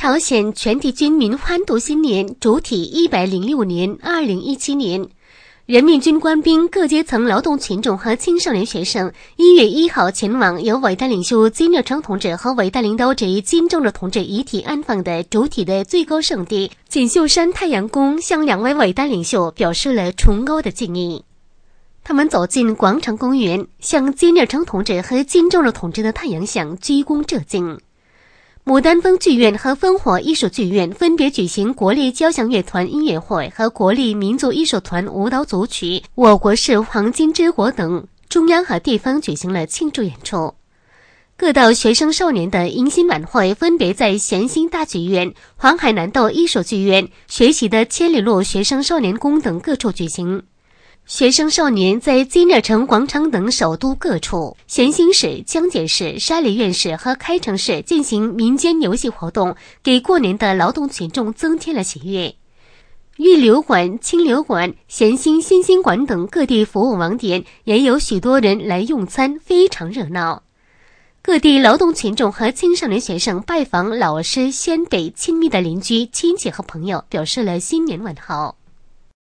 朝鲜全体军民欢度新年主体106年2017年，人民军官兵各阶层劳动群众和青少年学生1月1号前往由伟大领袖金日成同志和伟大领导者金正日同志遗体安放的主体的最高圣地锦绣山太阳宫，向两位伟大领袖表示了崇高的敬意。他们走进广场公园，向金日成同志和金正日同志的太阳像鞠躬致敬。牡丹峰剧院和烽火艺术剧院分别举行国立交响乐团音乐会和国立民族艺术团舞蹈组曲《我国是黄金之国》等，中央和地方举行了庆祝演出。各道学生少年的迎新晚会分别在咸兴大剧院、黄海南道艺术剧院、学习的千里路学生少年宫等各处举行。学生少年在金日成广场等首都各处、咸兴市、江姐市、沙梨院市和开城市进行民间游戏活动，给过年的劳动群众增添了喜悦。玉流馆、清流馆、咸兴新兴馆等各地服务网点也有许多人来用餐，非常热闹。各地劳动群众和青少年学生拜访老师、先辈、亲密的邻居、亲戚和朋友，表示了新年问候。